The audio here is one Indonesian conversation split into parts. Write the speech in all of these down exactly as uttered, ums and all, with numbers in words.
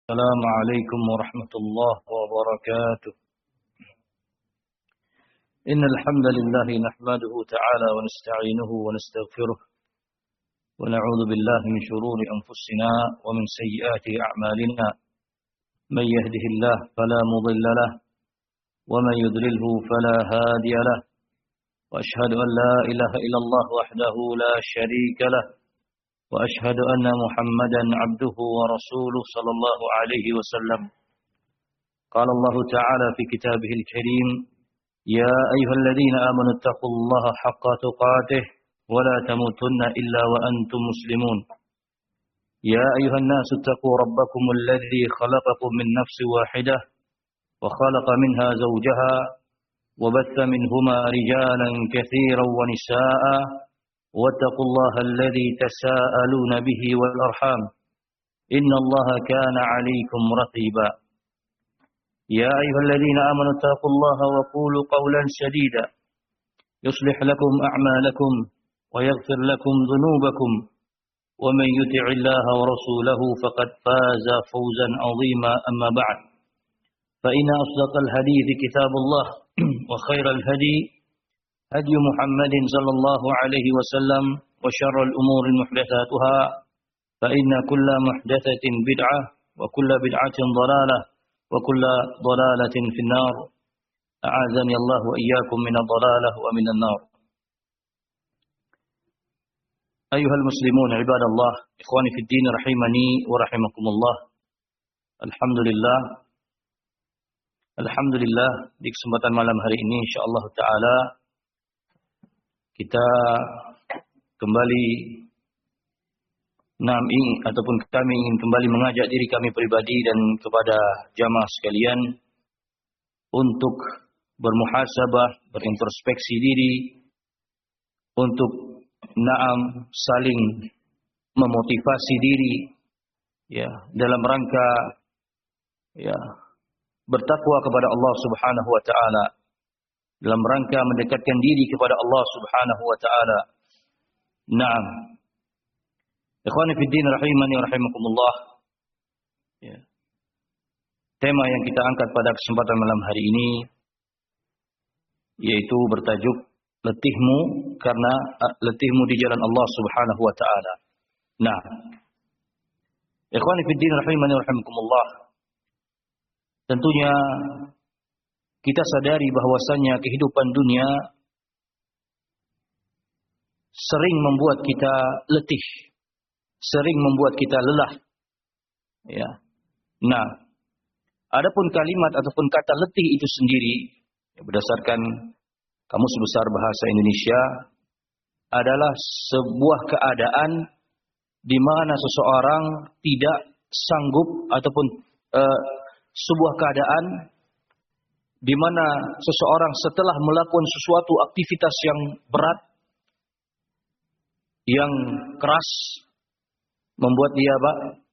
السلام عليكم ورحمة الله وبركاته. إن الحمد لله نحمده تعالى ونستعينه ونستغفره ونعوذ بالله من شرور أنفسنا ومن سيئات أعمالنا. من يهده الله فلا مضل له ومن يضلله فلا هادي له، وأشهد أن لا إله إلا الله وحده لا شريك له، وأشهد أن محمدا عبده ورسوله صلى الله عليه وسلم. قال الله تعالى في كتابه الكريم: يا أيها الذين آمنوا اتقوا الله حق تقاته ولا تموتن إلا وأنتم مسلمون. يا أيها الناس اتقوا ربكم الذي خلقكم من نفس واحدة وخلق منها زوجها وبث منهما رجالا كثيرا ونساء، واتقوا الله الذي تساءلون به والأرحام إن الله كان عليكم رقيبا. يا أيها الذين آمنوا اتقوا الله وقولوا قولا سديدا يصلح لكم أعمالكم ويغفر لكم ذنوبكم، ومن يطع الله ورسوله فقد فاز فوزا عظيما. أما بعد، فإن أصدق الحديث كتاب الله وخير الهدي هدي محمد صلى الله عليه وسلم، وشر الأمور محدثاتها، فإن كل محدثة بدعة وكل بدعة ضلالة وكل ضلالة في النار. أعاذني الله وإياكم من الضلالة ومن النار. أيها المسلمون عباد الله، إخواني في الدين رحمني ورحمكم الله. Alhamdulillah, Alhamdulillah di kesempatan malam hari ini insyaallah ta'ala kita kembali nam ingin ataupun kami ingin kembali mengajak diri kami pribadi dan kepada jamaah sekalian untuk bermuhasabah, berintrospeksi diri, untuk naam saling memotivasi diri ya dalam rangka ya bertakwa kepada Allah Subhanahu wa taala, dalam rangka mendekatkan diri kepada Allah Subhanahu wa taala. Naam. Ikhwani fi din rahimani wa rahimakumullah. Ya. Tema yang kita angkat pada kesempatan malam hari ini yaitu bertajuk letihmu karena letihmu di jalan Allah Subhanahu wa taala. Nah. Ikhwani fi din rahimani wa rahimakumullah. Tentunya kita sadari bahwasannya kehidupan dunia sering membuat kita letih, sering membuat kita lelah. Ya. Nah, adapun kalimat ataupun kata letih itu sendiri ya, berdasarkan Kamus Besar Bahasa Indonesia adalah sebuah keadaan di mana seseorang tidak sanggup ataupun uh, sebuah keadaan di mana seseorang setelah melakukan sesuatu aktivitas yang berat, yang keras, membuat dia apa?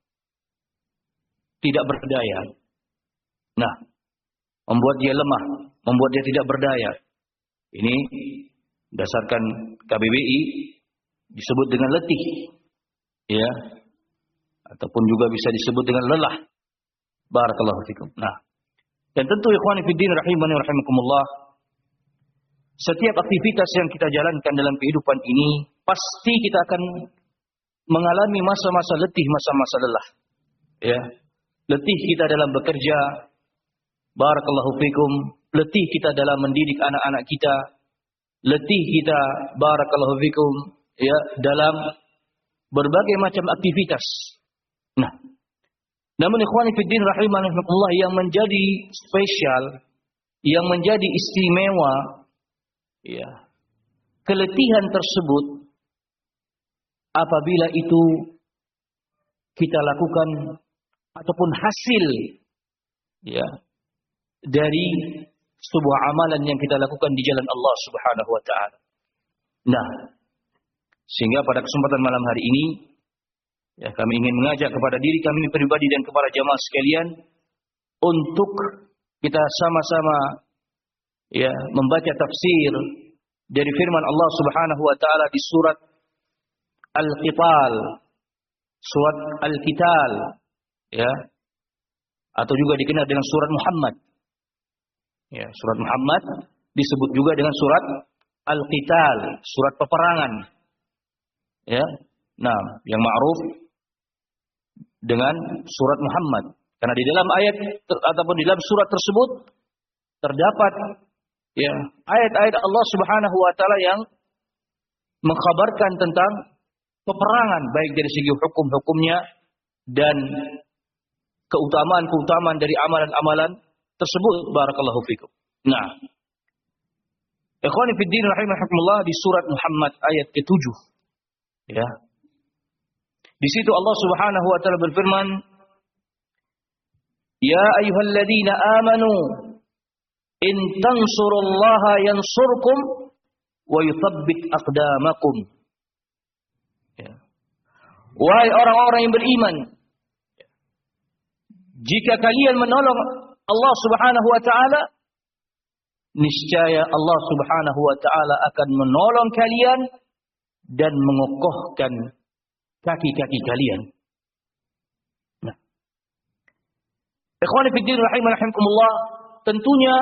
Tidak berdaya. Nah, membuat dia lemah, membuat dia tidak berdaya. Ini berdasarkan K B B I disebut dengan letih, ya, ataupun juga bisa disebut dengan lelah. Barakallahu fikum. Nah, dan tentu ikhwani fiddin rahimani rahimakumullah, setiap aktivitas yang kita jalankan dalam kehidupan ini pasti kita akan mengalami masa-masa letih, masa-masa lelah. Ya. Letih kita dalam bekerja, barakallahu fikum, letih kita dalam mendidik anak-anak kita, letih kita barakallahu fikum ya dalam berbagai macam aktivitas. Nah, namun ikhwani fiddin rahimani rahimakumullah, yang menjadi spesial, yang menjadi istimewa, ya, keletihan tersebut apabila itu kita lakukan ataupun hasil, ya, dari sebuah amalan yang kita lakukan di jalan Allah Subhanahu wa taala. Nah, sehingga pada kesempatan malam hari ini ya, kami ingin mengajak kepada diri kami pribadi dan kepada jamaah sekalian untuk kita sama-sama ya membaca tafsir dari firman Allah Subhanahu wa taala di surat Al-Qital, surat Al-Qital, ya, atau juga dikenal dengan surat Muhammad. Ya, surat Muhammad disebut juga dengan surat Al-Qital, surat peperangan. Ya. Nah, yang ma'ruf dengan surat Muhammad. Karena di dalam ayat ataupun di dalam surat tersebut terdapat ya ayat-ayat Allah Subhanahu wa taala yang mengkhabarkan tentang peperangan baik dari segi hukum-hukumnya dan keutamaan-keutamaan dari amalan-amalan tersebut. Barakallahu fikum. Nah, ikhwani fid din rahimakumullah, di surat Muhammad ayat ketujuh. Ya. Di situ Allah Subhanahu wa taala berfirman, "Ya ayyuhalladzina amanu in tansurullaha yansurkum wa yuthabbit aqdamakum." Ya. Wahai orang-orang yang beriman, jika kalian menolong Allah Subhanahu wa taala, niscaya Allah Subhanahu wa taala akan menolong kalian dan mengokohkan kaki-kaki kalian. Nah, ikhwani fillah rahimakumullah, tentunya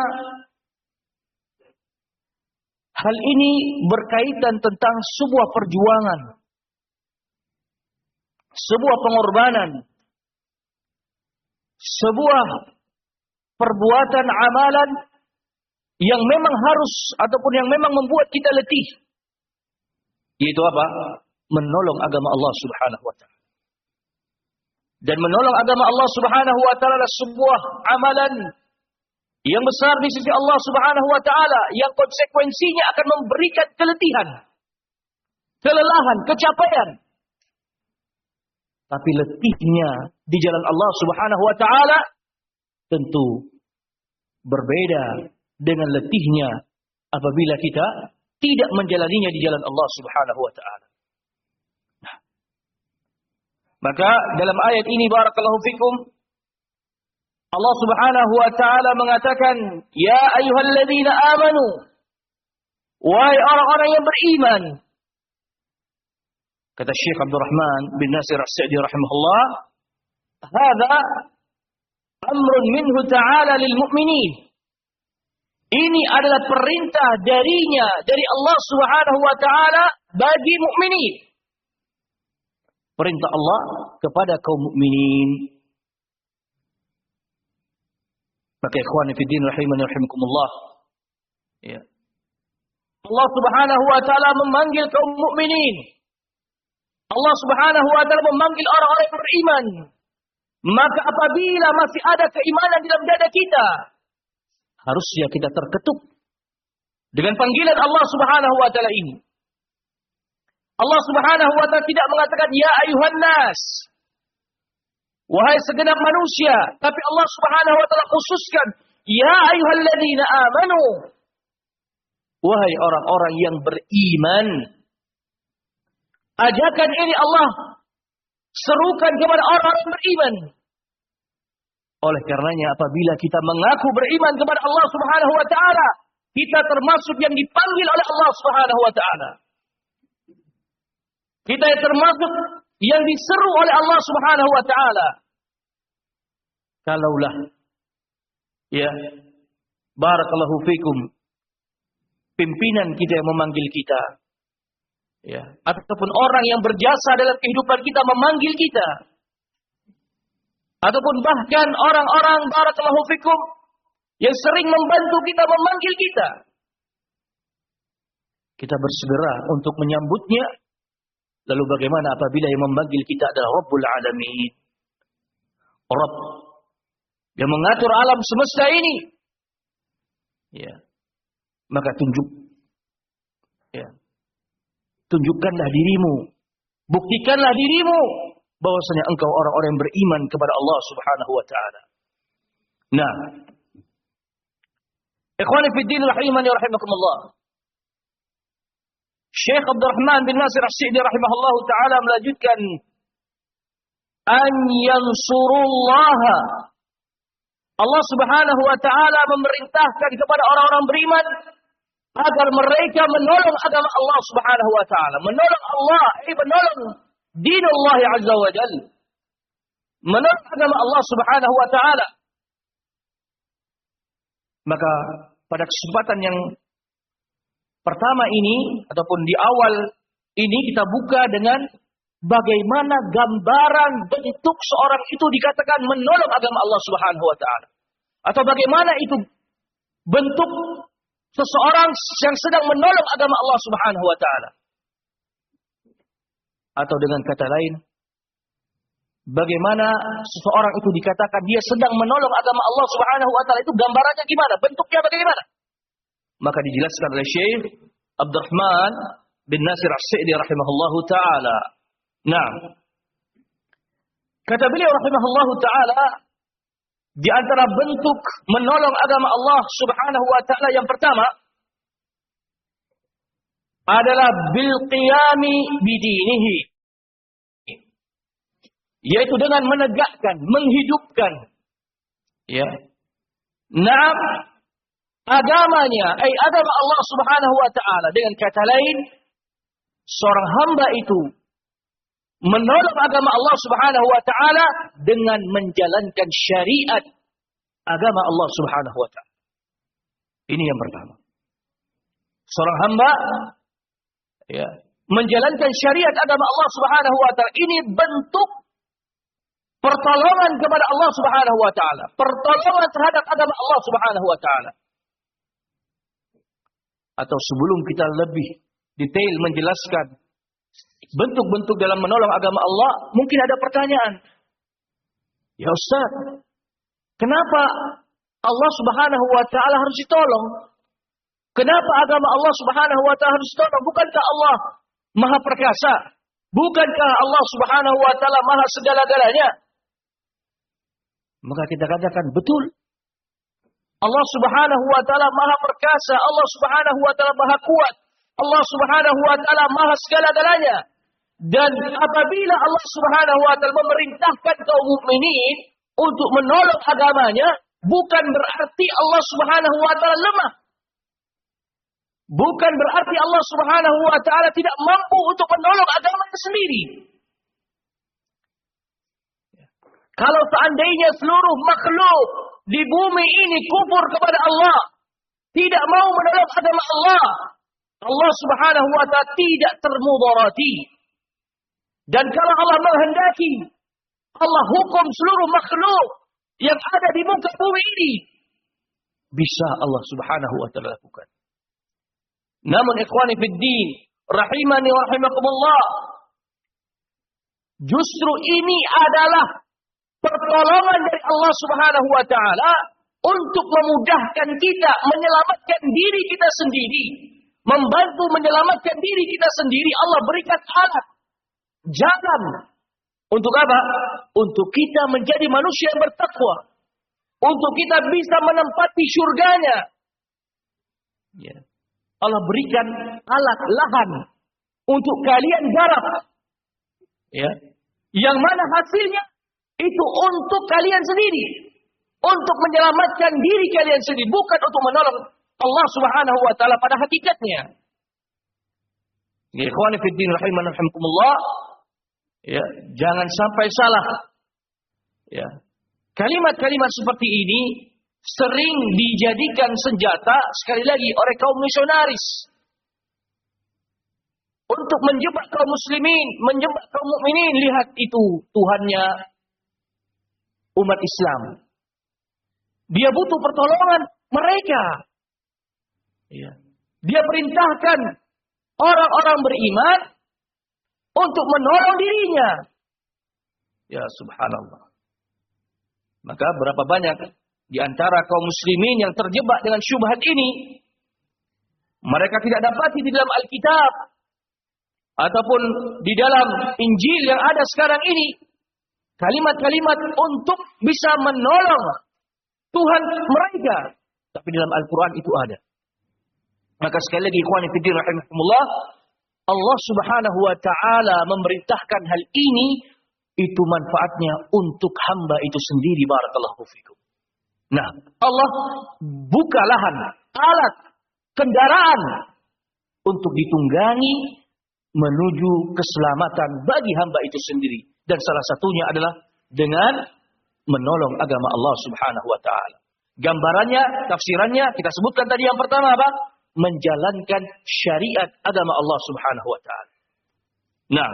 hal ini berkaitan tentang sebuah perjuangan, sebuah pengorbanan, sebuah perbuatan amalan yang memang harus ataupun yang memang membuat kita letih. Yaitu apa? Menolong agama Allah Subhanahu wa taala. Dan menolong agama Allah Subhanahu wa taala adalah sebuah amalan yang besar di sisi Allah Subhanahu wa taala yang konsekuensinya akan memberikan keletihan, kelelahan, capaian. Tapi letihnya di jalan Allah Subhanahu wa taala tentu berbeda dengan letihnya apabila kita tidak menjalaninya di jalan Allah Subhanahu wa taala. Nah, maka dalam ayat ini barakallahu fikum Allah Subhanahu wa taala mengatakan, "Ya ayyuhalladzina amanu," wahai orang-orang yang beriman. Kata Syekh Abdurrahman bin Nasir As-Sa'di rahimahullah, "Hadza amrun minhu ta'ala lil mu'minin." Ini adalah perintah darinya, dari Allah Subhanahu wa taala bagi mukminin. Perintah Allah kepada kaum mukminin. Maka ikhwani fi din rahimani rahimakumullah. Ya. Allah Subhanahu wa taala memanggil kaum mukminin. Allah Subhanahu wa taala memanggil orang-orang yang beriman. Maka apabila masih ada keimanan dalam dada kita, harusnya kita terketuk dengan panggilan Allah Subhanahu wa taala ini. Allah Subhanahu wa taala tidak mengatakan ya ayuhan nas, wahai segenap manusia, tapi Allah Subhanahu wa taala khususkan ya ayyuhalladzina amanu, wahai orang-orang yang beriman. Ajakan ini Allah serukan kepada orang yang beriman. Oleh karenanya apabila kita mengaku beriman kepada Allah Subhanahu wa taala, kita termasuk yang dipanggil oleh Allah Subhanahu wa taala. Kita termasuk yang diseru oleh Allah Subhanahu wa taala. Kalaulah ya barakallahu fikum pimpinan kita yang memanggil kita, ya, ataupun orang yang berjasa dalam kehidupan kita memanggil kita, ataupun bahkan orang-orang barakallahu fikum yang sering membantu kita memanggil kita, kita bersegera untuk menyambutnya. Lalu bagaimana apabila yang memanggil kita adalah Rabbul Alamin, Rabb yang mengatur alam semesta ini, ya, maka tunjuk, ya, tunjukkanlah dirimu, buktikanlah dirimu bahwasanya engkau orang-orang yang beriman kepada Allah Subhanahu wa taala. Nah, ikhwani fi din rahimani rahimakumullah. Syekh Abdurrahman bin Nasir As-Sa'di rahimahullah taala melanjutkan, an yansurullaha, Allah Subhanahu wa taala memerintahkan kepada orang-orang beriman agar mereka menolong agama Allah Subhanahu wa taala, menolong Allah, eh menolong dinullah azza wa jalla, menolong agama Allah Subhanahu wa taala. Maka pada kesempatan yang pertama ini, ataupun di awal ini, kita buka dengan bagaimana gambaran bentuk seorang itu dikatakan menolong agama Allah Subhanahu wa taala. Atau bagaimana itu bentuk seseorang yang sedang menolong agama Allah Subhanahu wa taala. Atau dengan kata lain, bagaimana seseorang itu dikatakan dia sedang menolong agama Allah Subhanahu wa taala, itu gambarannya gimana? Bentuknya bagaimana? Maka dijelaskan oleh Syekh Abdurrahman bin Nasir As-Sa'di rahimahullahu taala. Nah, kata beliau rahimahullahu taala, di antara bentuk menolong agama Allah Subhanahu wa taala yang pertama adalah bil qiyami bidinihi, yaitu dengan menegakkan, menghidupkan, ya, naam, agamanya, ay agama Allah Subhanahu wa taala. Dengan kata lain, seorang hamba itu menolong agama Allah Subhanahu wa taala dengan menjalankan syariat agama Allah Subhanahu wa taala. Ini yang pertama. Seorang hamba, ya, menjalankan syariat agama Allah Subhanahu wa taala, ini bentuk pertolongan kepada Allah Subhanahu wa taala, pertolongan terhadap agama Allah Subhanahu wa taala. Atau sebelum kita lebih detail menjelaskan bentuk-bentuk dalam menolong agama Allah, mungkin ada pertanyaan. Ya Ustaz, kenapa Allah Subhanahu wa taala harus ditolong? Kenapa agama Allah Subhanahu wa taala harus ditolong? Bukankah Allah Maha Perkasa? Bukankah Allah Subhanahu wa taala Maha segala-galanya? Maka kita katakan betul. Allah Subhanahu wa taala Maha Perkasa, Allah Subhanahu wa taala Maha Kuat, Allah Subhanahu wa taala Maha segala-galanya. Dan apabila Allah Subhanahu wa taala memerintahkan kaum mukminin untuk menolong agamanya, bukan berarti Allah Subhanahu wa taala lemah. Bukan berarti Allah Subhanahu wa taala tidak mampu untuk menolong agamanya sendiri. Kalau seandainya seluruh makhluk di bumi ini kufur kepada Allah, tidak mau menolong agama Allah, Allah Subhanahu wa taala tidak termudarati. Dan kalau Allah menghendaki, Allah hukum seluruh makhluk yang ada di muka bumi ini, bisa Allah Subhanahu wa taala lakukan. Namun ikhwani fid din, rahimani wa rahimakumullah, justru ini adalah pertolongan dari Allah Subhanahu wa taala untuk memudahkan kita menyelamatkan diri kita sendiri, membantu menyelamatkan diri kita sendiri. Allah berikan alat, jalan. Untuk apa? Untuk kita menjadi manusia yang bertakwa, untuk kita bisa menempati surganya. Ya. Allah berikan alat, lahan untuk kalian garap. Ya. Yang mana hasilnya itu untuk kalian sendiri, untuk menyelamatkan diri kalian sendiri, bukan untuk menolong Allah Subhanahu wa taala pada hakikatnya. Ya ikhwani fid din rahiman rahimakumullah, ya, jangan sampai salah. Ya. Kalimat-kalimat seperti ini sering dijadikan senjata, sekali lagi, oleh kaum misionaris untuk menjebak kaum muslimin, menjebak kaum mukminin. Lihat itu Tuhannya umat Islam, dia butuh pertolongan mereka. Ya. Dia perintahkan orang-orang beriman untuk menolong dirinya. Ya subhanallah. Maka berapa banyak di antara kaum muslimin yang terjebak dengan syubhat ini, mereka tidak dapati di dalam Alkitab ataupun di dalam Injil yang ada sekarang ini kalimat-kalimat untuk bisa menolong Tuhan mereka. Tapi dalam Al-Quran itu ada. Maka sekali lagi ikhwani fillah rahimakumullah, Allah Subhanahu wa taala memerintahkan hal ini, itu manfaatnya untuk hamba itu sendiri. Barakallahu fikum. Nah, Allah buka lahan, alat, kendaraan untuk ditunggangi menuju keselamatan bagi hamba itu sendiri. Dan salah satunya adalah dengan menolong agama Allah Subhanahu wa taala. Gambarannya, tafsirannya kita sebutkan tadi yang pertama apa? Menjalankan syariat agama Allah Subhanahu wa taala. Nah,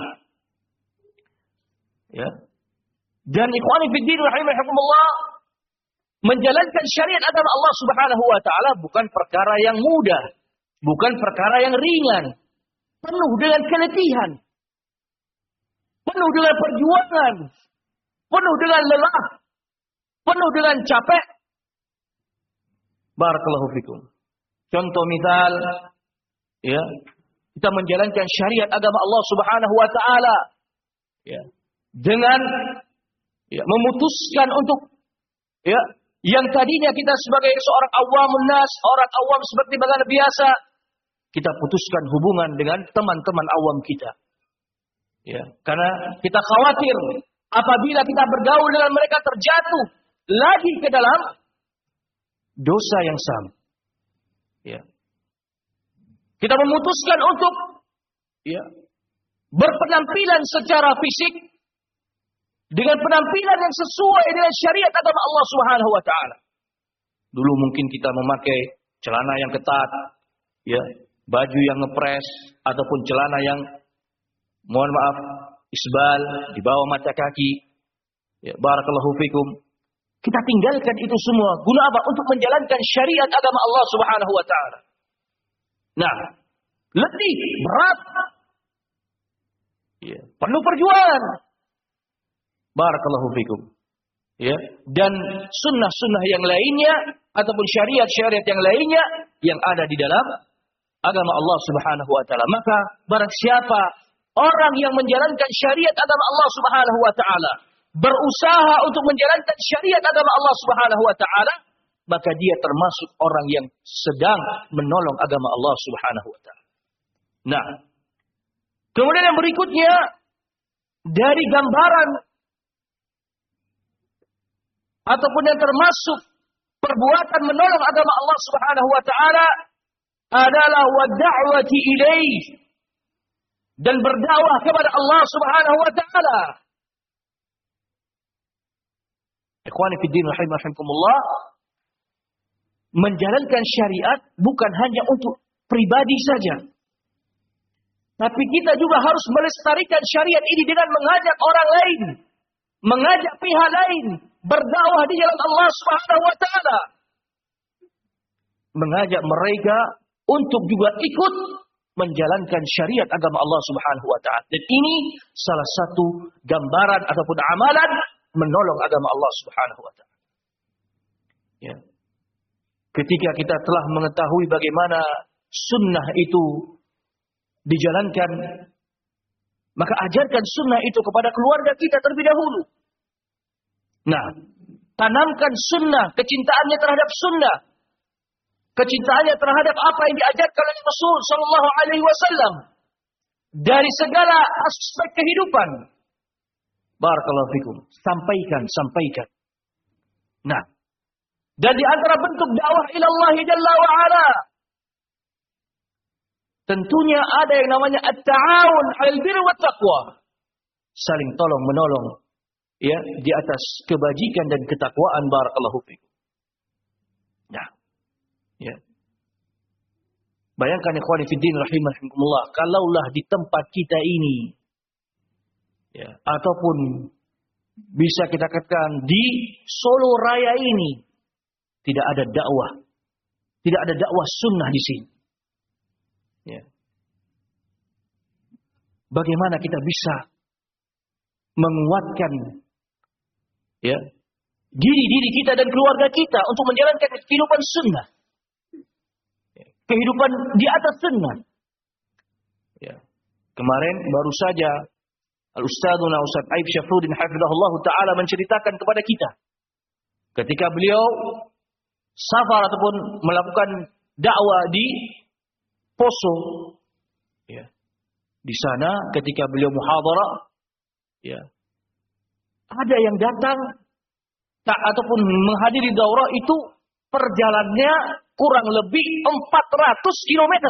ya. Dan ikhwani fi din rahimakumullah, menjalankan syariat agama Allah Subhanahu wa taala bukan perkara yang mudah, bukan perkara yang ringan. Penuh dengan keletihan. Penuh dengan perjuangan. Penuh dengan lelah. Penuh dengan capek. Barakallahu fikum. Contoh misal, ya, kita menjalankan syariat agama Allah Subhanahu wa taala, ya, dengan ya, memutuskan untuk ya, yang tadinya kita sebagai seorang awamun nas, orang awam seperti bagaimana biasa, kita putuskan hubungan dengan teman-teman awam kita. Ya, karena kita khawatir apabila kita bergaul dengan mereka terjatuh lagi ke dalam dosa yang sama. Ya. Kita memutuskan untuk ya, berpenampilan secara fisik dengan penampilan yang sesuai dengan syariat agama Allah Subhanahu wa taala. Dulu mungkin kita memakai celana yang ketat, ya, baju yang ngepres ataupun celana yang mohon maaf isbal di bawah mata kaki. Ya, barakallahu fikum. Kita tinggalkan itu semua guna apa? Untuk menjalankan syariat agama Allah Subhanahu wa taala. Nah, letih, berat. Ya, penuh perjuangan. Barakallahu fikum. Ya, dan sunnah-sunnah yang lainnya ataupun syariat-syariat yang lainnya yang ada di dalam agama Allah Subhanahu wa taala. Maka barang siapa orang yang menjalankan syariat agama Allah Subhanahu wa taala, berusaha untuk menjalankan syariat agama Allah Subhanahu wa taala, maka dia termasuk orang yang sedang menolong agama Allah Subhanahu wa taala. Nah, kemudian yang berikutnya dari gambaran ataupun yang termasuk perbuatan menolong agama Allah Subhanahu wa taala adalah wad'awati ilaih, dan berdakwah kepada Allah Subhanahu wa taala. Ikhwani fi din rahimakumullah, menjalankan syariat bukan hanya untuk pribadi saja, tapi kita juga harus melestarikan syariat ini dengan mengajak orang lain, mengajak pihak lain berdakwah di jalan Allah Subhanahu wa taala, mengajak mereka untuk juga ikut menjalankan syariat agama Allah Subhanahu wa taala. Dan ini salah satu gambaran ataupun amalan menolong agama Allah Subhanahu wa taala. Ya. Ketika kita telah mengetahui bagaimana sunnah itu dijalankan, maka ajarkan sunnah itu kepada keluarga kita terlebih dahulu. Nah, tanamkan sunnah, kecintaannya terhadap sunnah, kecintaannya terhadap apa yang diajarkan oleh Rasul Sallallahu Alaihi Wasallam dari segala aspek kehidupan. Barakallahu fikum. Sampaikan, sampaikan. Nah, dan di antara bentuk dakwah ilallah Jalla wa Ala, tentunya ada yang namanya at-ta'awun 'alal birri wat taqwa. Saling tolong menolong, ya, di atas kebajikan dan ketakwaan. Barakallahu fikum. Nah, ya. Bayangkan ikhwani fiddin rahimakumullah, kalaulah di tempat kita ini, ya, ataupun bisa kita katakan di Solo Raya ini, tidak ada dakwah, tidak ada dakwah sunnah di sini. Ya. Bagaimana kita bisa menguatkan, ya, diri-diri kita dan keluarga kita untuk menjalankan kehidupan sunnah, kehidupan di atas sunnah. Ya. Kemarin baru saja Al-Ustadzuna Ustaz Aib Syafruddin hafizahullah ta'ala menceritakan kepada kita, ketika beliau safar ataupun melakukan dakwah di Poso, ya, di sana ketika beliau muhadharah, ya, ada yang datang tak ataupun menghadiri daurah itu perjalanannya kurang lebih empat ratus kilometer.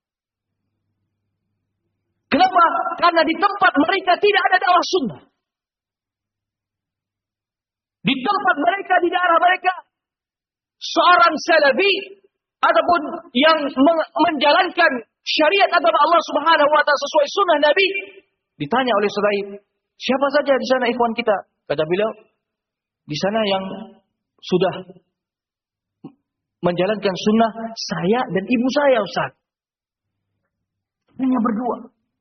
Kenapa? Karena di tempat mereka tidak ada dakwah sunnah. Di tempat mereka, di daerah mereka, seorang salafi ataupun yang menjalankan syariat agama Allah Subhanahu wa taala sesuai sunnah Nabi, ditanya oleh Suhaib, siapa saja di sana ikhwan kita? Kata beliau, di sana yang sudah menjalankan sunnah saya dan ibu saya, Ustaz. Hanya berdua.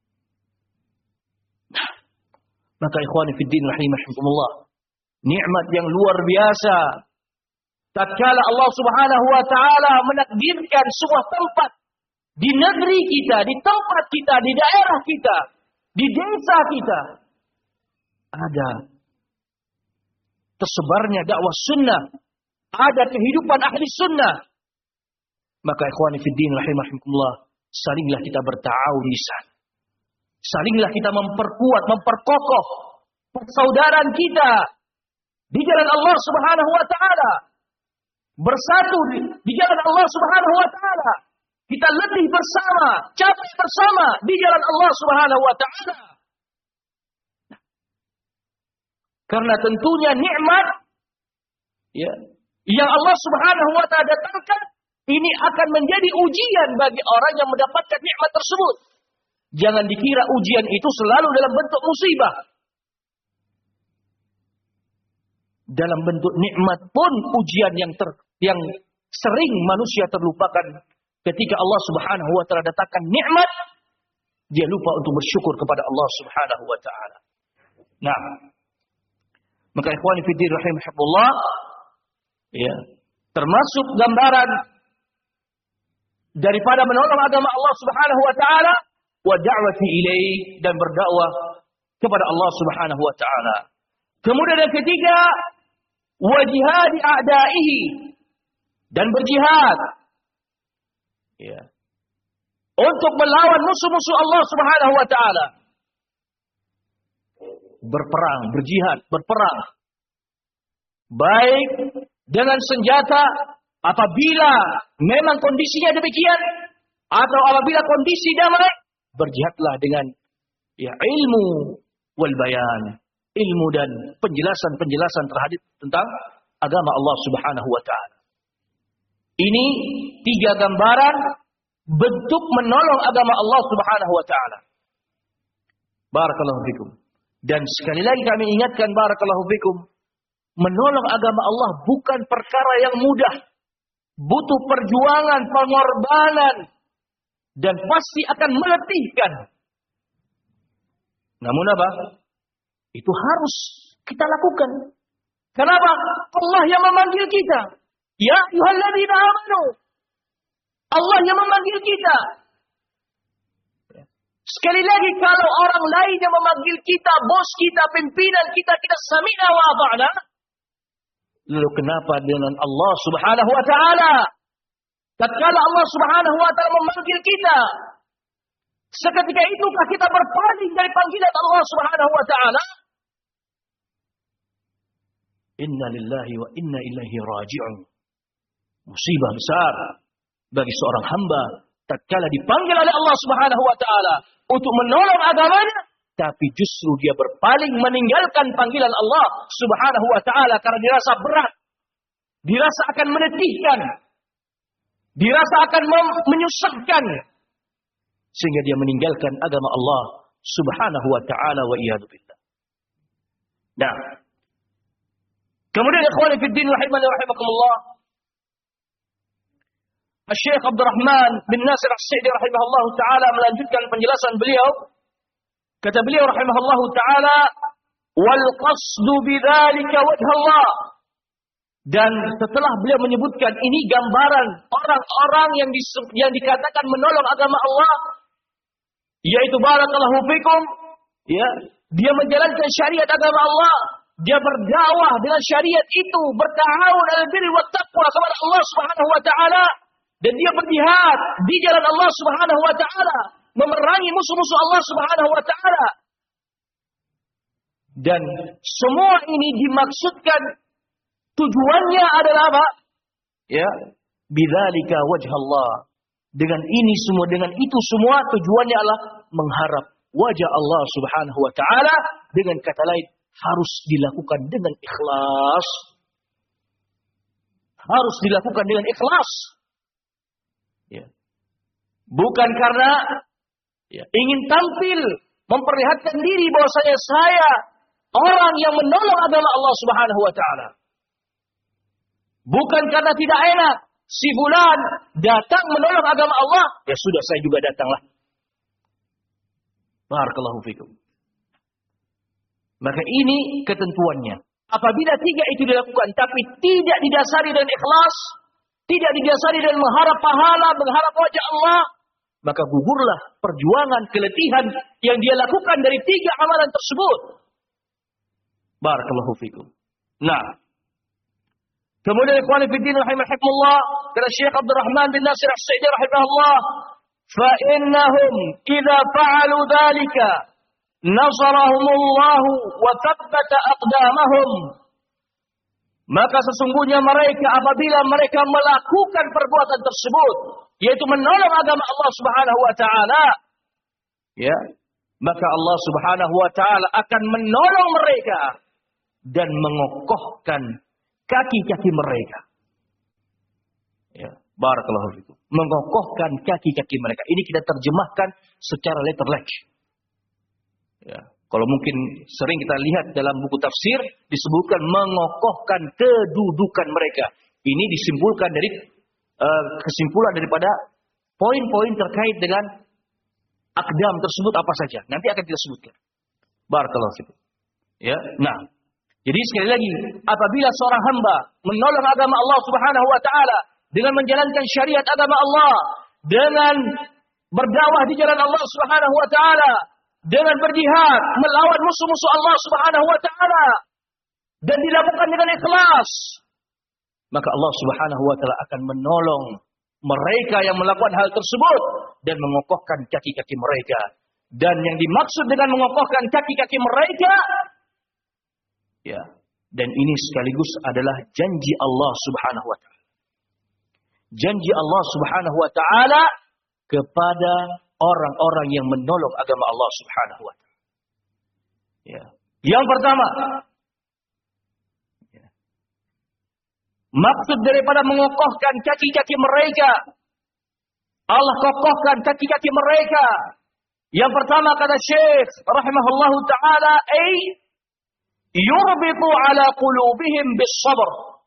Nah, maka ikhwani fiddin rahimakumullah, nikmat yang luar biasa tatkala Allah Subhanahu wa taala menakdirkan sebuah tempat di negeri kita, di tempat kita, di daerah kita, di desa kita ada tersebarnya dakwah sunnah, ada kehidupan ahli sunnah. Maka ikhwani fiddin rahimakumullah, salinglah kita berta'awun di sana. Salinglah kita memperkuat, memperkokoh persaudaraan kita di jalan Allah Subhanahu wa taala. Bersatu di, di jalan Allah Subhanahu wa taala. Kita letih bersama, capek bersama di jalan Allah Subhanahu wa taala. Karena tentunya nikmat ya, yang Allah Subhanahu wa taala datangkan ini akan menjadi ujian bagi orang yang mendapatkan nikmat tersebut. Jangan dikira ujian itu selalu dalam bentuk musibah. Dalam bentuk nikmat pun ujian yang ter, yang sering manusia terlupakan. Ketika Allah Subhanahu wa taala datangkan nikmat, dia lupa untuk bersyukur kepada Allah Subhanahu wa taala. Nah, maka ikhwani fillah rahimahullah, ya, termasuk gambaran daripada menolong agama Allah Subhanahu wa taala wa da'wati ilaih, dan berdakwah kepada Allah Subhanahu wa taala. Kemudian yang ketiga, wa jihadi a'daihi, dan berjihad ya, untuk melawan musuh-musuh Allah Subhanahu wa taala. Berperang, berjihad, berperang. Baik dengan senjata apabila memang kondisinya demikian, atau apabila kondisi damai, berjihadlah dengan ya ilmu wal bayan, ilmu dan penjelasan-penjelasan terhadap tentang agama Allah Subhanahu wa taala. Ini tiga gambaran bentuk menolong agama Allah Subhanahu wa taala. Barakallahu fikum. Dan sekali lagi kami ingatkan, barakallahu fikum, menolong agama Allah bukan perkara yang mudah. Butuh perjuangan, pengorbanan, dan pasti akan meletihkan. Namun apa? Itu harus kita lakukan. Kenapa? Allah yang memanggil kita. Ya ayyuhalladzina amanu. Allah yang memanggil kita. Sekali lagi, kalau orang lain yang memanggil kita, bos kita, pimpinan kita, kita sami'na wa ata'na. Lalu kenapa dengan Allah Subhanahu wa taala? Tatkala Allah Subhanahu wa taala memanggil kita, seketika itukah kita berpaling dari panggilan Allah Subhanahu wa taala? Inna lillahi wa inna ilaihi raji'un. Musibah besar bagi seorang hamba tatkala dipanggil oleh Allah Subhanahu wa taala untuk menolong agamanya, tapi justru dia berpaling meninggalkan panggilan Allah Subhanahu wa taala karena dirasa berat, dirasa akan menetihkan, dirasa akan menyusahkan, sehingga dia meninggalkan agama Allah Subhanahu wa taala wa iyadu billah. Nah, kemudian ikhwani fid din rahimani rahimakumullah, Syekh Abdul Rahman bin Nasir As-Sa'di rahimahullah taala melanjutkan penjelasan beliau. Kata beliau rahimahullah taala, wal qasdu bidzalika wajh Allah. Dan setelah beliau menyebutkan ini gambaran orang-orang yang di, yang dikatakan menolong agama Allah, yaitu barakallahu fikum, ya, dia menjalankan syariat agama Allah, dia berdakwah dengan syariat itu, berta'awun 'alal birri wat taqwa kepada Allah Subhanahu wa taala, dan dia berjihad di jalan Allah Subhanahu wa taala, memerangi musuh-musuh Allah Subhanahu wa taala. Dan semua ini dimaksudkan tujuannya adalah apa? Ya, bidzalika wajh Allah. Dengan ini semua, dengan itu semua tujuannya adalah mengharap wajah Allah Subhanahu wa taala. Dengan kata lain, harus dilakukan dengan ikhlas. harus dilakukan dengan ikhlas. Ya. Bukan karena ya, ingin tampil, memperlihatkan diri bahwasanya saya orang yang menolong agama Allah Subhanahu wa taala. Bukan karena tidak enak si fulan datang menolong agama Allah, ya sudah saya juga datanglah. Barakallahu fikum. Maka ini ketentuannya. Apabila tiga itu dilakukan tapi tidak didasari dengan ikhlas, tidak didasari dengan mengharap pahala, mengharap wajah Allah, maka gugurlah perjuangan, keletihan yang dia lakukan dari tiga amalan tersebut. Barakallahu fikum. Nah, kemudian ikhwan fillah rahimakumullah, kata Syekh Abdul Rahman bin Nasir As-Sa'di rahimahullah, fa innahum idza fa'alu dzalika nasarahumullahu wa tsabbata aqdamahum. Maka sesungguhnya mereka apabila mereka melakukan perbuatan tersebut, yaitu menolong agama Allah Subhanahu wa taala, ya, maka Allah Subhanahu wa taala akan menolong mereka dan mengokohkan kaki-kaki mereka. Ya, barakallahu fikum. Mengokohkan kaki-kaki mereka. Ini kita terjemahkan secara letterlek. Ya, kalau mungkin sering kita lihat dalam buku tafsir disebutkan mengokohkan kedudukan mereka. Ini disimpulkan dari uh, kesimpulan daripada poin-poin terkait dengan akdam tersebut apa saja. Nanti akan kita sebutkan. Barakallahu fikum. Ya, nah, jadi sekali lagi, apabila seorang hamba menolong agama Allah Subhanahu wa taala dengan menjalankan syariat agama Allah, dengan berdakwah di jalan Allah Subhanahu wa taala, dengan berjihad melawan musuh-musuh Allah Subhanahu wa taala dan dilakukan dengan ikhlas, maka Allah Subhanahu wa taala akan menolong mereka yang melakukan hal tersebut dan mengokohkan kaki-kaki mereka. Dan yang dimaksud dengan mengokohkan kaki-kaki mereka, ya, dan ini sekaligus adalah janji Allah Subhanahu wa taala. Janji Allah Subhanahu wa taala kepada orang-orang yang menolong agama Allah Subhanahu wa taala. Ya. Yang pertama, ya, maksud daripada mengokohkan kaki-kaki mereka, Allah kokohkan kaki-kaki mereka. Yang pertama kata Syekh rahimahullahu taala, ay yurbitu ala qulubihim bis sabr.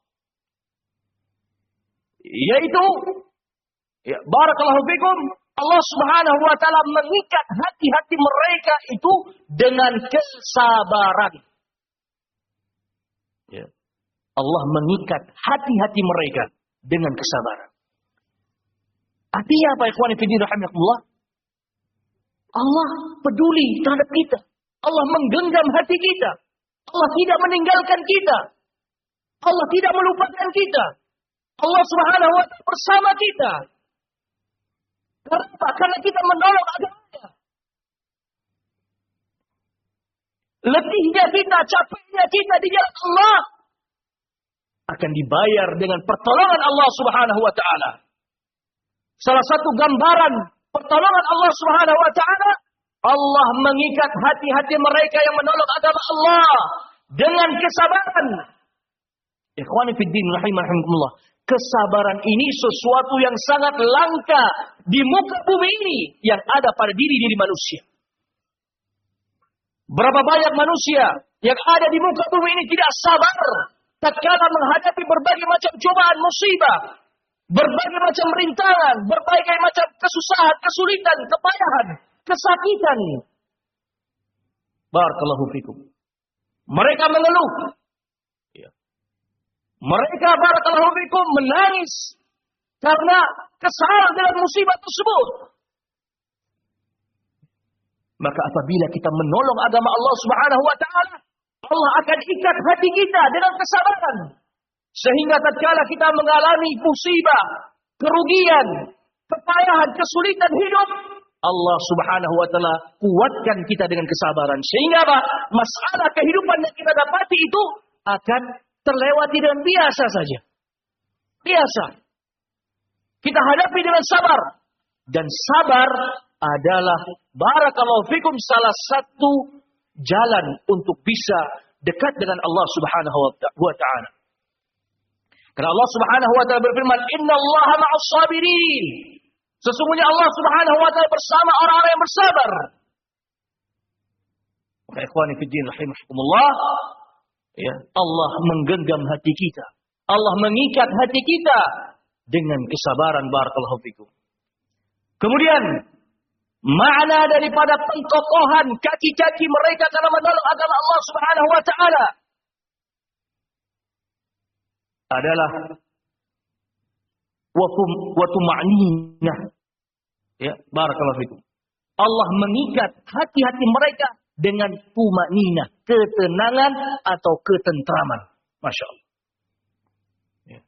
Yaitu, ya, barakallahu fikum, Allah Subhanahu wa taala mengikat hati-hati mereka itu dengan kesabaran. Ya. Allah mengikat hati-hati mereka dengan kesabaran. Artinya apa, ikhwan fillah rahimakumullah? Allah peduli terhadap kita. Allah menggenggam hati kita. Allah tidak meninggalkan kita. Allah tidak melupakan kita. Allah Subhanahu wa taala bersama kita. Kenapa? Karena kita menolong agamanya. Letihnya kita, capeknya kita di jalan Allah akan dibayar dengan pertolongan Allah Subhanahu wa taala. Salah satu gambaran pertolongan Allah Subhanahu wa taala, Allah mengikat hati-hati mereka yang menolong agama Allah dengan kesabaran. Ikhwani fid din rahimakumullah. Kesabaran ini sesuatu yang sangat langka di muka bumi ini yang ada pada diri-diri manusia. Berapa banyak manusia yang ada di muka bumi ini tidak sabar tatkala menghadapi berbagai macam cobaan, musibah, berbagai macam rintangan, berbagai macam kesusahan, kesulitan, kepayahan, kesakitan. Barakallahu fikum. Mereka mengeluh. Ya. Mereka barakallahu fikum menangis karena kesal dengan musibah tersebut. Maka apabila kita menolong agama Allah Subhanahu wa taala, Allah akan ikat hati kita dengan kesabaran. Sehingga tatkala kita mengalami musibah, kerugian, kepayahan, kesulitan hidup, Allah Subhanahu wa taala kuatkan kita dengan kesabaran. Sehingga apa? Masalah kehidupan yang kita dapati itu akan terlewati dengan biasa saja. Biasa. Kita hadapi dengan sabar. Dan sabar adalah barakallahu fikum salah satu jalan untuk bisa dekat dengan Allah Subhanahu wa taala. Karena Allah Subhanahu wa taala berfirman, "Innallaha ma'as sabirin." Sesungguhnya Allah Subhanahu wa taala bersama orang-orang yang bersabar. Maka ikhwani fi din rahimakumullah, ya, Allah menggenggam hati kita. Allah mengikat hati kita dengan kesabaran, barakallahu fikum. Kemudian makna daripada pengkokohan kaki-kaki mereka karena menolong agama Allah Subhanahu wa taala adalah wa tuma'ninah. Ya, barakallahu fikum. Allah mengikat hati-hati mereka dengan tuma'ninah, ketenangan atau ketentraman. Masya Allah. Ya.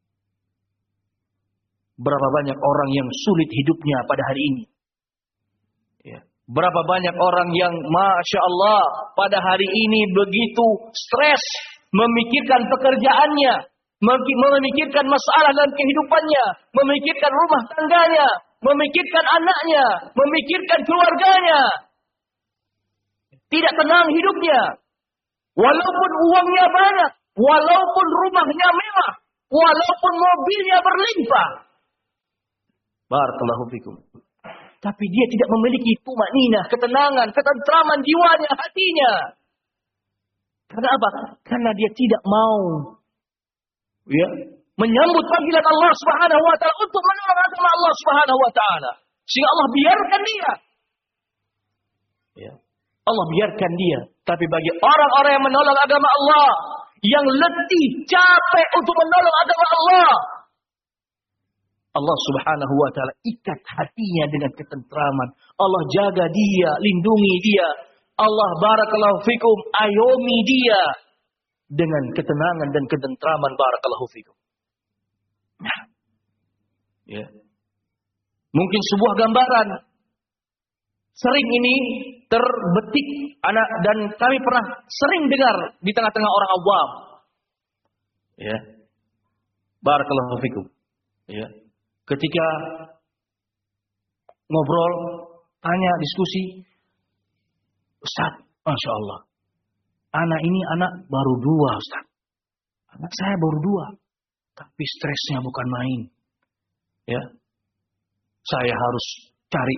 Berapa banyak orang yang sulit hidupnya pada hari ini. Ya. Berapa banyak orang yang Masya Allah pada hari ini begitu stres memikirkan pekerjaannya, memikirkan masalah dalam kehidupannya, memikirkan rumah tangganya, memikirkan anaknya, memikirkan keluarganya. Tidak tenang hidupnya. Walaupun uangnya banyak, walaupun rumahnya mewah, walaupun mobilnya berlimpah. Barakallahu fikum. Tapi dia tidak memiliki tumaninah, ketenangan, ketentraman jiwanya, hatinya. Karena apa? Karena dia tidak mau, ya, menyambut panggilan Allah Subhanahu wa taala untuk menolong agama Allah Subhanahu wa taala. Sehingga Allah biarkan dia. Ya. Allah biarkan dia. Tapi bagi orang-orang yang menolong agama Allah, yang letih, capek untuk menolong agama Allah, Allah Subhanahu wa taala ikat hatinya dengan ketentraman. Allah jaga dia, lindungi dia. Allah barakallahu fikum, ayomi dia dengan ketenangan dan ketentraman, barakallahu fikum. Nah, ya. Mungkin sebuah gambaran sering ini terbetik anak dan kami pernah sering dengar di tengah-tengah orang awam. Ya. Barakallahu fikum. Ya. Ketika ngobrol, tanya, diskusi, Ustaz, Masya Allah, anak ini anak baru dua, Ustaz. Anak saya baru dua, tapi stresnya bukan main. Ya, saya harus cari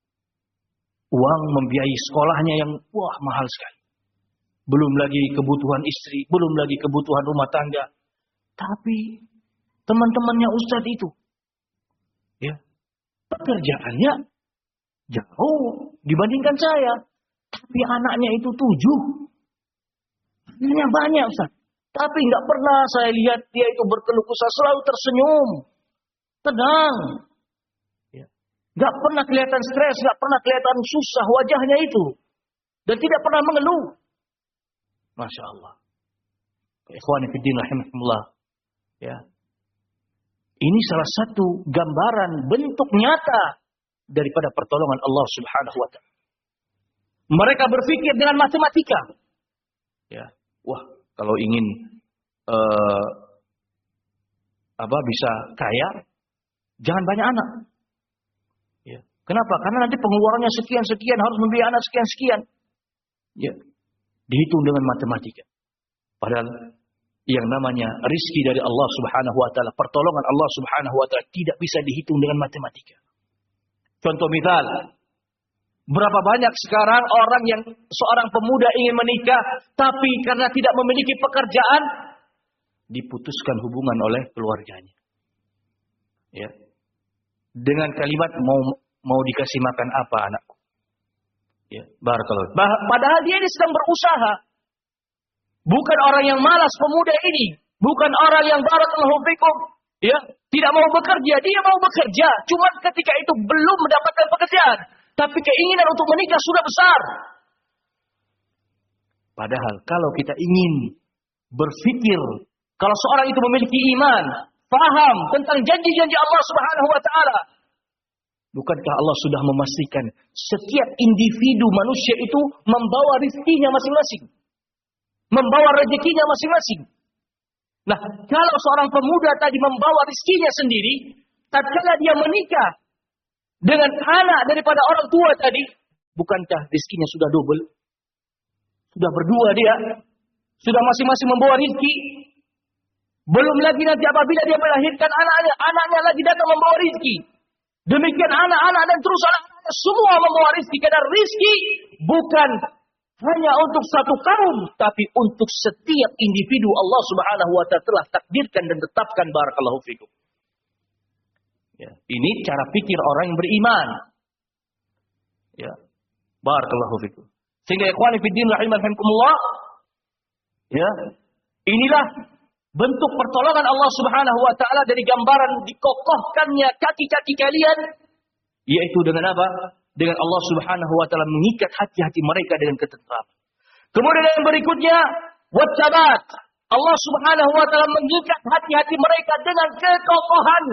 uang membiayai sekolahnya yang wah mahal sekali. Belum lagi kebutuhan istri, belum lagi kebutuhan rumah tangga. Tapi teman-temannya Ustaz itu, ya, pekerjaannya jauh dibandingkan saya. Tapi anaknya itu tujuh. Anaknya banyak, Ustaz. Tapi nggak pernah saya lihat dia itu berkeluh kesah, selalu tersenyum, tenang. Ya. Nggak pernah kelihatan stres, nggak pernah kelihatan susah wajahnya itu. Dan tidak pernah mengeluh. Masya Allah. Ikhwani fiddin rahimahumullah. Ya. Ini salah satu gambaran bentuk nyata daripada pertolongan Allah Subhanahu wa taala. Mereka berpikir dengan matematika. Ya, wah, kalau ingin uh, apa bisa kaya, jangan banyak anak. Ya. Kenapa? Karena nanti pengeluarannya sekian sekian, harus membiayai anak sekian sekian. Ya, dihitung dengan matematika. Padahal yang namanya rizki dari Allah Subhanahu wa taala, pertolongan Allah Subhanahu wa taala tidak bisa dihitung dengan matematika. Contoh misal, berapa banyak sekarang orang yang seorang pemuda ingin menikah, tapi karena tidak memiliki pekerjaan, diputuskan hubungan oleh keluarganya. Ya. Dengan kalimat mau mau dikasih makan apa anakku? Ya, barakallahu. Padahal dia ini sedang berusaha. Bukan orang yang malas pemuda ini, bukan orang yang barakallahu fikum, ya, tidak mau bekerja, dia mau bekerja, cuma ketika itu belum mendapatkan pekerjaan. Tapi keinginan untuk menikah sudah besar. Padahal kalau kita ingin berpikir, kalau seorang itu memiliki iman, paham tentang janji-janji Allah Subhanahu wa taala, bukankah Allah sudah memastikan setiap individu manusia itu membawa rizkinya masing-masing, membawa rezekinya masing-masing. Nah, kalau seorang pemuda tadi membawa rizkinya sendiri, tatkala dia menikah dengan anak daripada orang tua tadi, bukankah rizkinya sudah double? Sudah berdua dia. Sudah masing-masing membawa rizki. Belum lagi nanti apabila dia melahirkan anaknya, anaknya lagi datang membawa rizki. Demikian anak-anak dan terus anak-anaknya semua membawa rizki. Karena rizki bukan hanya untuk satu kaum, tapi untuk setiap individu Allah Subhanahu wa Ta'ala telah takdirkan dan tetapkan. Barakallahu fikum. Ya, ini cara pikir orang yang beriman. Ya, barakallahu fikum. Sehingga ikhwani fiddin rahimakumullah, ya, inilah bentuk pertolongan Allah Subhanahu wa Ta'ala dari gambaran dikokohkannya kaki-kaki kalian, yaitu dengan apa? Dengan Allah Subhanahu wa Ta'ala mengikat hati-hati mereka dengan ketetapan. Kemudian yang berikutnya, wattabat. Allah Subhanahu wa Ta'ala mengikat hati-hati mereka dengan kekokohan.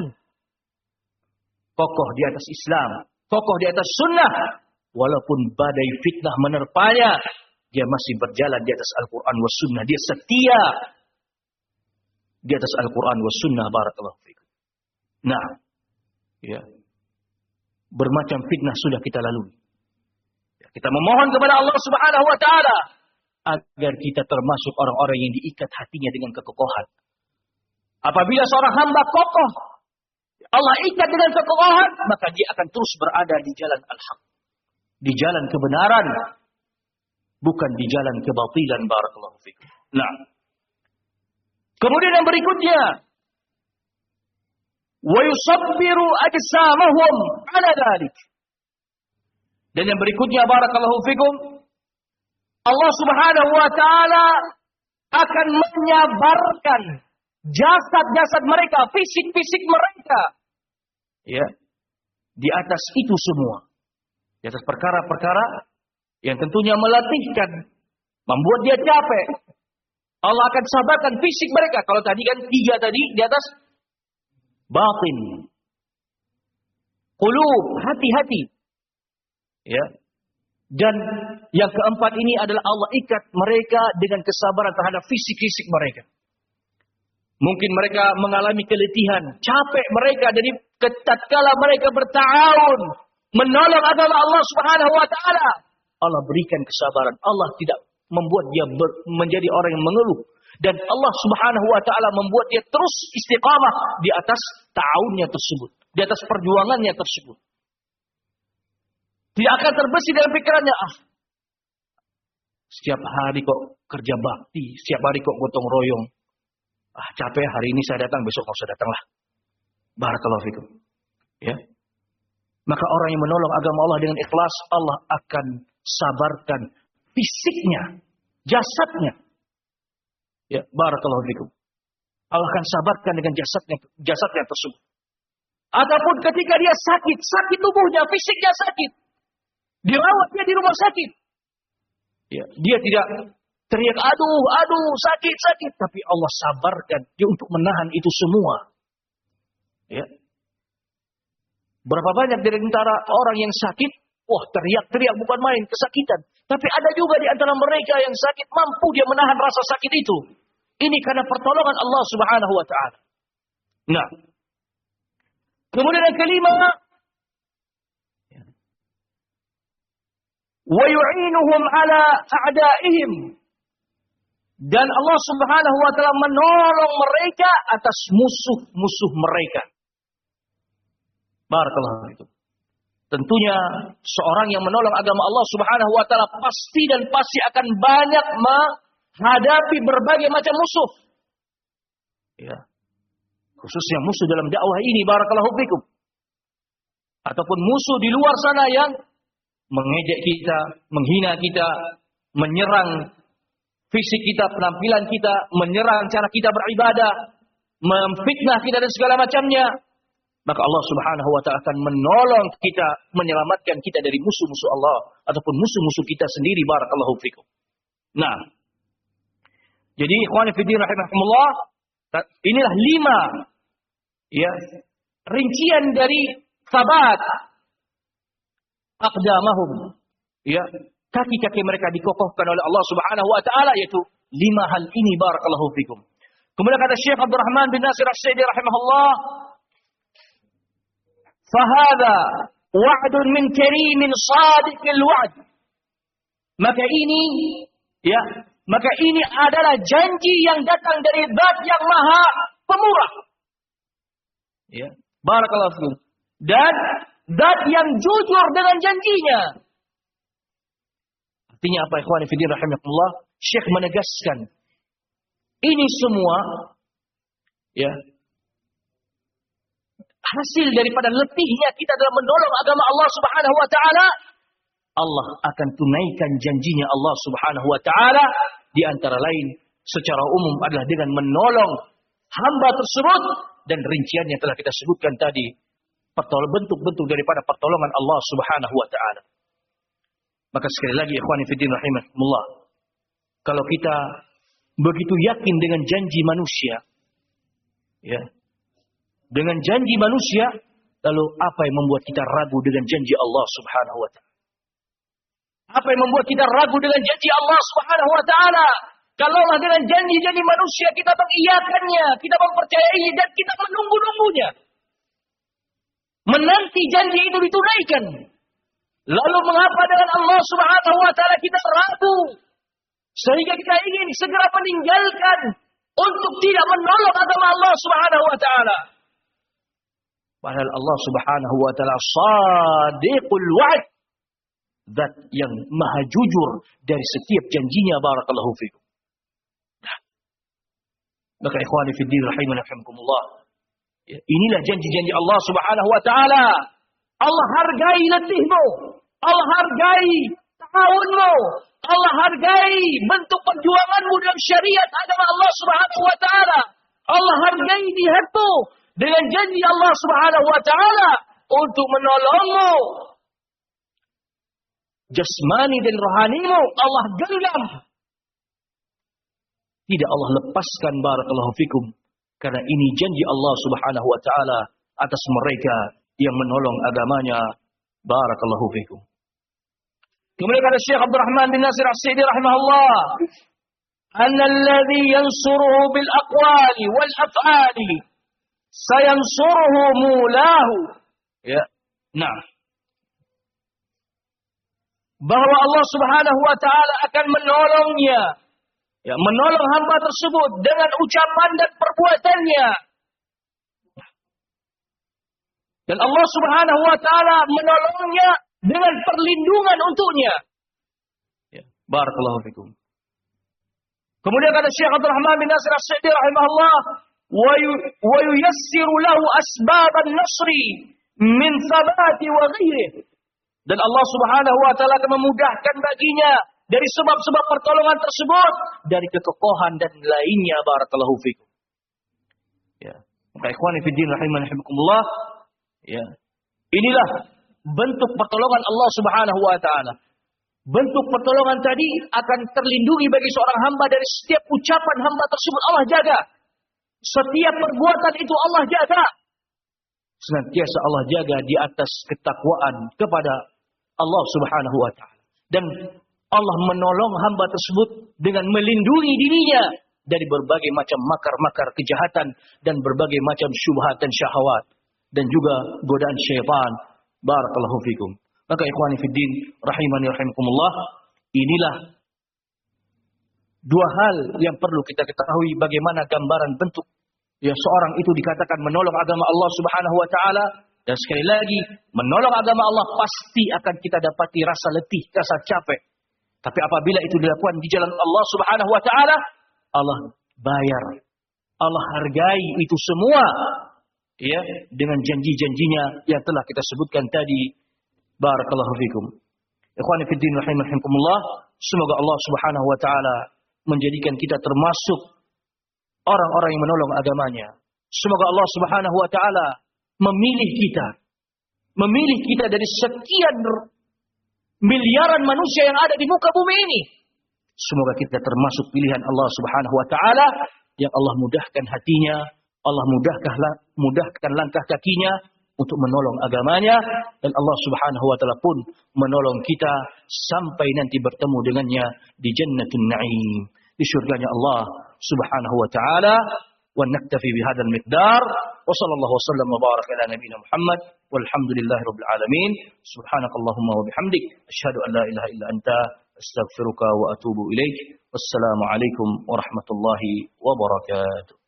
Kokoh di atas Islam, kokoh di atas sunnah. Walaupun badai fitnah menerpanya, dia masih berjalan di atas Al-Quran wa sunnah. Dia setia di atas Al-Quran wa sunnah. Barakallahu fikum. Nah, ya, bermacam fitnah sudah kita lalui. Kita memohon kepada Allah Subhanahu wa Ta'ala agar kita termasuk orang-orang yang diikat hatinya dengan kekokohan. Apabila seorang hamba kokoh, Allah ikat dengan kekokohan, maka dia akan terus berada di jalan al-haq, di jalan kebenaran, bukan di jalan kebatilan. Barakallahu fikum. Nah, kemudian yang berikutnya, wa yusabbiru ajsamahum ala dzalik. Dan yang berikutnya, barakallahu fikum, Allah Subhanahu wa Ta'ala akan menyabarkan jasad-jasad mereka, fisik-fisik mereka, ya, di atas itu semua, di atas perkara-perkara yang tentunya melatihkan, membuat dia capek. Allah akan sabarkan fisik mereka. Kalau tadi kan tiga tadi di atas batin, qulub, hati-hati, ya. Dan yang keempat ini adalah Allah ikat mereka dengan kesabaran terhadap fisik-fisik mereka. Mungkin mereka mengalami keletihan, capek mereka dari tatkala mereka bertahun menolong agama Allah Subhanahu wa Ta'ala. Allah berikan kesabaran. Allah tidak membuat dia ber, menjadi orang yang mengeluh. Dan Allah Subhanahu wa Ta'ala membuat dia terus istiqamah di atas ta'awunnya tersebut, di atas perjuangannya tersebut. Tidak akan terbesit dalam pikirannya, ah, setiap hari kok kerja bakti, setiap hari kok gotong royong. Ah, capek, hari ini saya datang, besok nggak usah datanglah. Barakallahu fikum. Ya. Maka orang yang menolong agama Allah dengan ikhlas, Allah akan sabarkan fisiknya, jasadnya. Ya, barakallahu fikum. Allah akan sabarkan dengan jasadnya, jasadnya tersebut. Ataupun ketika dia sakit, sakit tubuhnya, fisiknya sakit, dirawat dia di rumah sakit. Ya, dia tidak teriak, aduh, aduh, sakit, sakit. Tapi Allah sabarkan dia untuk menahan itu semua. Ya. Berapa banyak dari antara orang yang sakit, wah teriak-teriak bukan main, kesakitan. Tapi ada juga di antara mereka yang sakit, mampu dia menahan rasa sakit itu. Ini karena pertolongan Allah Subhanahu wa Ta'ala. Nah, kemudian yang kelima, wa yu'inuhum ala a'daihim. Dan Allah Subhanahu wa Ta'ala menolong mereka atas musuh-musuh mereka. Barakallahu fikum. Tentunya seorang yang menolong agama Allah Subhanahu wa Ta'ala pasti dan pasti akan banyak menghadapi berbagai macam musuh. Ya. Khususnya musuh dalam dakwah ini, barakallahu fikum. Ataupun musuh di luar sana yang mengejek kita, menghina kita, menyerang fisik kita, penampilan kita, menyerang cara kita beribadah, memfitnah kita dan segala macamnya. Maka Allah Subhanahu wa Ta'ala akan menolong kita, menyelamatkan kita dari musuh-musuh Allah ataupun musuh-musuh kita sendiri. Barakallahu fikum. Nah, jadi ikhwani fillah rahimahumullah, inilah lima, ya, rincian dari sabat aqdamahum, ya, kaki-kaki mereka dikokohkan oleh Allah Subhanahu wa Ta'ala, yaitu lima hal ini. Barakallahu fikum. Kemudian kata Syekh Abdul Rahman bin Nasir As-Sa'di rahimahullah, fahadha wa'dun min karimin sadiqil wa'd. Maka ini, ya, Maka ini adalah janji yang datang dari Zat yang Maha Pemurah. Ya, barakallahu fikum. Dan Zat yang jujur dengan janjinya. Artinya apa, ikhwani fillah rahimakumullah? Syekh menegaskan ini semua ya hasil daripada letihnya kita dalam menolong agama Allah Subhanahu wa taala. Allah akan tunaikan janjinya Allah Subhanahu wa taala, di antara lain secara umum adalah dengan menolong hamba tersebut, dan rinciannya telah kita sebutkan tadi, bentuk-bentuk daripada pertolongan Allah Subhanahu wa taala. Maka sekali lagi ikhwani fillah rahimakumullah, kalau kita begitu yakin dengan janji manusia, ya, dengan janji manusia, lalu apa yang membuat kita ragu dengan janji Allah Subhanahu wa taala? Apa yang membuat kita ragu dengan janji Allah Subhanahu wa taala? Kalaulah dengan janji-janji manusia kita mengiyakannya, kita mempercayainya, dan kita menunggu-nunggunya, menanti janji itu ditunaikan. Lalu mengapa dengan Allah Subhanahu wa taala kita ragu? Sehingga kita ingin segera meninggalkan untuk tidak menolong agama Allah Subhanahu wa taala. Padahal Allah Subhanahu wa taala shadiqul wa'd, Zat yang maha jujur dari setiap janjinya, barakallahu fikum. Nah, maka ikhwani fi din rahimani rahimakumullah, ya, inilah janji-janji Allah Subhanahu wa taala. Allah hargai letihmu, Allah hargai tahunmu, Allah hargai bentuk perjuanganmu dalam syariat agama Allah Subhanahu wa taala. Allah hargai niatmu dengan janji Allah Subhanahu wa taala untuk menolongmu. Jasmani dan rohanimu Allah genggam. Tidak Allah lepaskan, barakallahu fikum, karena ini janji Allah Subhanahu wa taala atas mereka yang menolong agamanya, barakallahu fikum. Kemudian kata Syekh Abdul Rahman bin Nasir As-Sa'di rahimahullah, "Anna alladhi yansuruhu bil aqwali wal af'ali sayansuruhu mulahu." Ya. Nah, bahwa Allah Subhanahu wa taala akan menolongnya, ya, menolong hamba tersebut dengan ucapan dan perbuatannya. Dan Allah Subhanahu wa taala menolongnya dengan perlindungan untuknya. Ya, barakallahu fikum. Kemudian kata Syekh Abdul Rahman bin Nasir As-Sa'di rahimahullah, "Wa yuyassiru lahu asbab an-nasri min thabati wa ghairihi." Dan Allah Subhanahu wa taala akan memudahkan baginya dari sebab-sebab pertolongan tersebut, dari kekokohan dan lainnya, barakallahu fikum. Ya, maka ikhwani fi din rahimani rahimakumullah, ya, inilah bentuk pertolongan Allah Subhanahu wa taala. Bentuk pertolongan tadi akan terlindungi bagi seorang hamba dari setiap ucapan hamba tersebut Allah jaga. Setiap perbuatan itu Allah jaga. Senantiasa Allah jaga di atas ketakwaan kepada Allah Subhanahu wa taala. Dan Allah menolong hamba tersebut dengan melindungi dirinya dari berbagai macam makar-makar kejahatan dan berbagai macam syubhat dan syahwat dan juga godaan syaitan. Barakallahu fikum. Maka ikhwani fiddin rahimani rahimakumullah, inilah dua hal yang perlu kita ketahui bagaimana gambaran bentuk ya seorang itu dikatakan menolong agama Allah Subhanahu wa taala. Dan sekali lagi, menolong agama Allah pasti akan kita dapati rasa letih, rasa capek. Tapi apabila itu dilakukan di jalan Allah Subhanahu wa taala, Allah bayar. Allah hargai itu semua, ya, dengan janji-janjinya yang telah kita sebutkan tadi. Barakallahu fikum. Ikhwani fi din rahimakumullah, semoga Allah Subhanahu wa taala menjadikan kita termasuk orang-orang yang menolong agamanya. Semoga Allah Subhanahu wa taala memilih kita. Memilih kita dari sekian miliaran manusia yang ada di muka bumi ini. Semoga kita termasuk pilihan Allah Subhanahu wa taala yang Allah mudahkan hatinya, Allah mudahkan mudahkan langkah kakinya untuk menolong agamanya, dan Allah Subhanahu wa taala pun menolong kita sampai nanti bertemu dengannya di Jannatul Na'im, di surganya Allah Subhanahu wa taala. Wa naktafi bihadzal miqdar wa sallallahu wasallam wa baraka ala nabiyyina Muhammad walhamdulillahi rabbil alamin. Subhanakallahumma wa bihamdik asyhadu an la ilaha illa anta astaghfiruka wa atubu ilaik. Wassalamu alaikum warahmatullahi wabarakatuh.